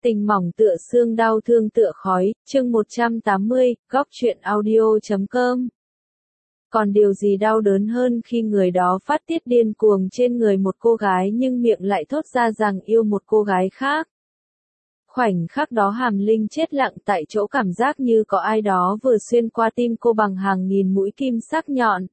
Tình mỏng tựa xương, đau thương tựa khói, chương 180, góc truyện audio.com. Còn điều gì đau đớn hơn khi người đó phát tiết điên cuồng trên người một cô gái nhưng miệng lại thốt ra rằng yêu một cô gái khác. Khoảnh khắc đó Hàm Linh chết lặng tại chỗ, cảm giác như có ai đó vừa xuyên qua tim cô bằng hàng nghìn mũi kim sắc nhọn.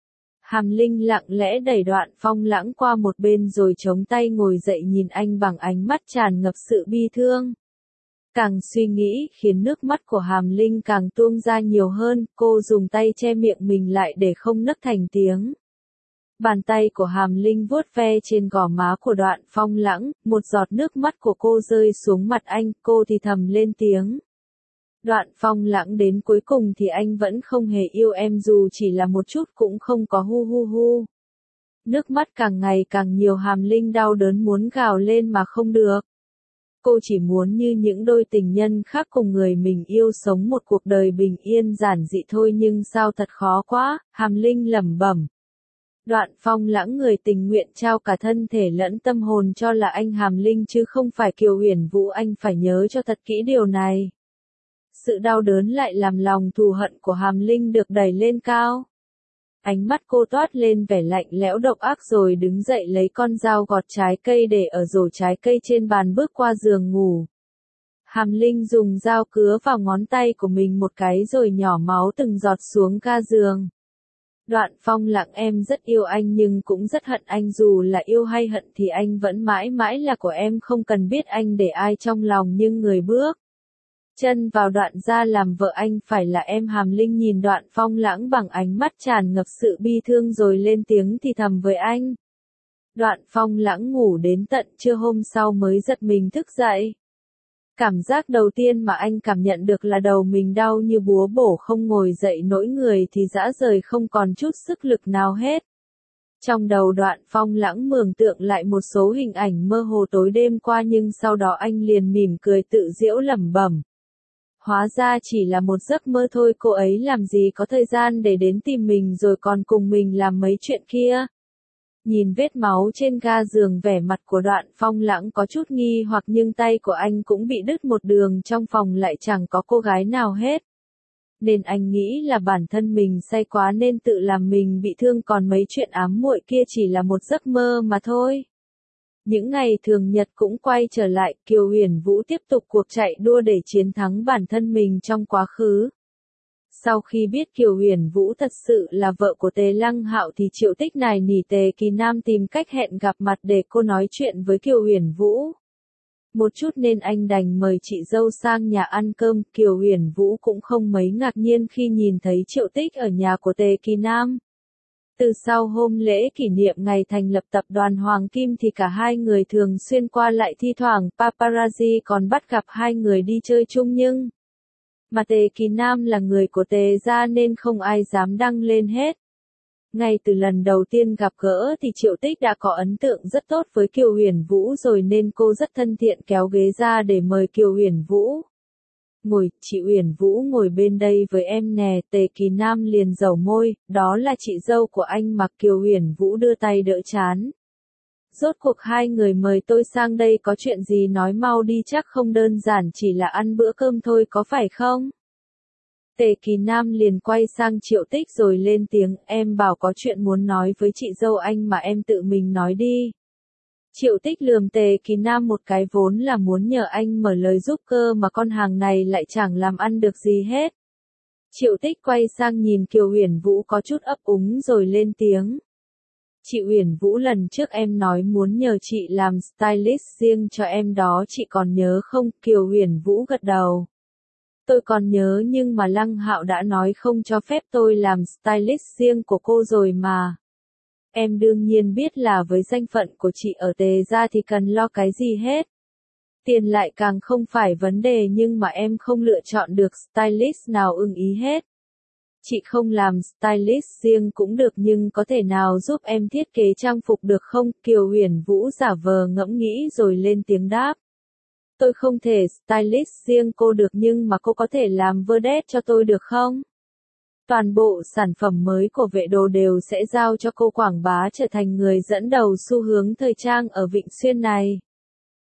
Hàm Linh lặng lẽ đẩy Đoạn Phong Lãng qua một bên rồi chống tay ngồi dậy nhìn anh bằng ánh mắt tràn ngập sự bi thương. Càng suy nghĩ khiến nước mắt của Hàm Linh càng tuôn ra nhiều hơn, cô dùng tay che miệng mình lại để không nấc thành tiếng. Bàn tay của Hàm Linh vuốt ve trên gò má của Đoạn Phong Lãng, một giọt nước mắt của cô rơi xuống mặt anh, cô thì thầm lên tiếng. Đoạn Phong Lãng, đến cuối cùng thì anh vẫn không hề yêu em, dù chỉ là một chút cũng không có, hu hu hu. Nước mắt càng ngày càng nhiều, Hàm Linh đau đớn muốn gào lên mà không được. Cô chỉ muốn như những đôi tình nhân khác cùng người mình yêu sống một cuộc đời bình yên giản dị thôi, nhưng sao thật khó quá, Hàm Linh lẩm bẩm. Đoạn Phong Lãng, người tình nguyện trao cả thân thể lẫn tâm hồn cho là anh Hàm Linh chứ không phải Kiều Uyển Vũ, anh phải nhớ cho thật kỹ điều này. Sự đau đớn lại làm lòng thù hận của Hàm Linh được đẩy lên cao. Ánh mắt cô toát lên vẻ lạnh lẽo độc ác rồi đứng dậy lấy con dao gọt trái cây để ở rổ trái cây trên bàn, bước qua giường ngủ. Hàm Linh dùng dao cứa vào ngón tay của mình một cái rồi nhỏ máu từng giọt xuống ga giường. Đoạn Phong Lãng, em rất yêu anh nhưng cũng rất hận anh, dù là yêu hay hận thì anh vẫn mãi mãi là của em, không cần biết anh để ai trong lòng, nhưng người bước chân vào Đoạn gia làm vợ anh phải là em. Hàm Linh nhìn Đoạn Phong Lãng bằng ánh mắt tràn ngập sự bi thương rồi lên tiếng thì thầm với anh. Đoạn Phong Lãng ngủ đến tận trưa hôm sau mới giật mình thức dậy. Cảm giác đầu tiên mà anh cảm nhận được là đầu mình đau như búa bổ, không ngồi dậy nổi, người thì rã rời, không còn chút sức lực nào hết. Trong đầu Đoạn Phong Lãng mường tượng lại một số hình ảnh mơ hồ tối đêm qua, nhưng sau đó anh liền mỉm cười tự giễu lẩm bẩm. Hóa ra chỉ là một giấc mơ thôi, cô ấy làm gì có thời gian để đến tìm mình rồi còn cùng mình làm mấy chuyện kia. Nhìn vết máu trên ga giường, vẻ mặt của Đoạn Phong Lãng có chút nghi hoặc, nhưng tay của anh cũng bị đứt một đường, trong phòng lại chẳng có cô gái nào hết. Nên anh nghĩ là bản thân mình say quá nên tự làm mình bị thương, còn mấy chuyện ám muội kia chỉ là một giấc mơ mà thôi. Những ngày thường nhật cũng quay trở lại, Kiều Uyển Vũ tiếp tục cuộc chạy đua để chiến thắng bản thân mình trong quá khứ. Sau khi biết Kiều Uyển Vũ thật sự là vợ của Tề Lăng Hạo thì Triệu Tích nài nỉ Tề Kỳ Nam tìm cách hẹn gặp mặt để cô nói chuyện với Kiều Uyển Vũ. Một chút nên anh đành mời chị dâu sang nhà ăn cơm. Kiều Uyển Vũ cũng không mấy ngạc nhiên khi nhìn thấy Triệu Tích ở nhà của Tề Kỳ Nam. Từ sau hôm lễ kỷ niệm ngày thành lập tập đoàn Hoàng Kim thì cả hai người thường xuyên qua lại, thi thoảng paparazzi còn bắt gặp hai người đi chơi chung, nhưng mà Tề Kỳ Nam là người của Tề gia nên không ai dám đăng lên hết. Ngay từ lần đầu tiên gặp gỡ thì Triệu Tích đã có ấn tượng rất tốt với Kiều Uyển Vũ rồi, nên cô rất thân thiện kéo ghế ra để mời Kiều Uyển Vũ. Ngồi, chị Uyển Vũ ngồi bên đây với em nè. Tề Kỳ Nam liền dầu môi, đó là chị dâu của anh mà. Kiều Uyển Vũ đưa tay đỡ trán. Rốt cuộc hai người mời tôi sang đây có chuyện gì, nói mau đi, chắc không đơn giản chỉ là ăn bữa cơm thôi có phải không? Tề Kỳ Nam liền quay sang Triệu Tích rồi lên tiếng, em bảo có chuyện muốn nói với chị dâu anh mà em tự mình nói đi. Triệu Tích lườm Tề Kỳ Nam một cái, vốn là muốn nhờ anh mở lời giúp cơ mà con hàng này lại chẳng làm ăn được gì hết. Triệu Tích quay sang nhìn Kiều Uyển Vũ có chút ấp úng rồi lên tiếng. Chị Uyển Vũ, lần trước em nói muốn nhờ chị làm stylist riêng cho em đó, chị còn nhớ không? Kiều Uyển Vũ gật đầu. Tôi còn nhớ, nhưng mà Lăng Hạo đã nói không cho phép tôi làm stylist riêng của cô rồi mà. Em đương nhiên biết là với danh phận của chị ở Tề gia thì cần lo cái gì hết. Tiền lại càng không phải vấn đề, nhưng mà em không lựa chọn được stylist nào ưng ý hết. Chị không làm stylist riêng cũng được, nhưng có thể nào giúp em thiết kế trang phục được không? Kiều Uyển Vũ giả vờ ngẫm nghĩ rồi lên tiếng đáp. Tôi không thể stylist riêng cô được, nhưng mà cô có thể làm vedette cho tôi được không? Toàn bộ sản phẩm mới của Vệ Đồ đều sẽ giao cho cô quảng bá, trở thành người dẫn đầu xu hướng thời trang ở Vịnh Xuyên này.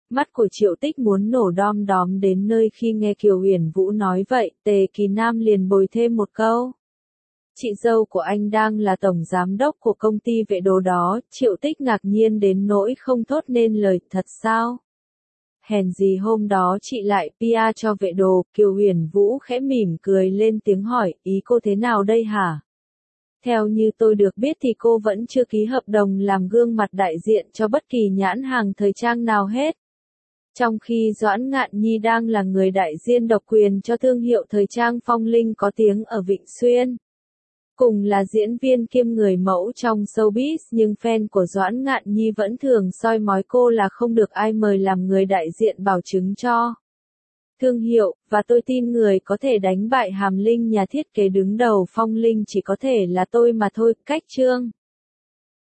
Mắt của Triệu Tích muốn nổ đom đóm đến nơi khi nghe Kiều Uyển Vũ nói vậy, Tề Kỳ Nam liền bồi thêm một câu. Chị dâu của anh đang là tổng giám đốc của công ty vệ đồ đó, Triệu Tích ngạc nhiên đến nỗi không thốt nên lời, thật sao? Hèn gì hôm đó chị lại PR cho vệ đồ, Kiều Uyển Vũ khẽ mỉm cười lên tiếng hỏi, ý cô thế nào đây hả? Theo như tôi được biết thì cô vẫn chưa ký hợp đồng làm gương mặt đại diện cho bất kỳ nhãn hàng thời trang nào hết. Trong khi Doãn Ngạn Nhi đang là người đại diện độc quyền cho thương hiệu thời trang Phong Linh có tiếng ở Vịnh Xuyên. Cùng là diễn viên kiêm người mẫu trong showbiz nhưng fan của Doãn Ngạn Nhi vẫn thường soi mói cô là không được ai mời làm người đại diện bảo chứng cho thương hiệu, và tôi tin người có thể đánh bại Hàm Linh nhà thiết kế đứng đầu Phong Linh chỉ có thể là tôi mà thôi. Cách chương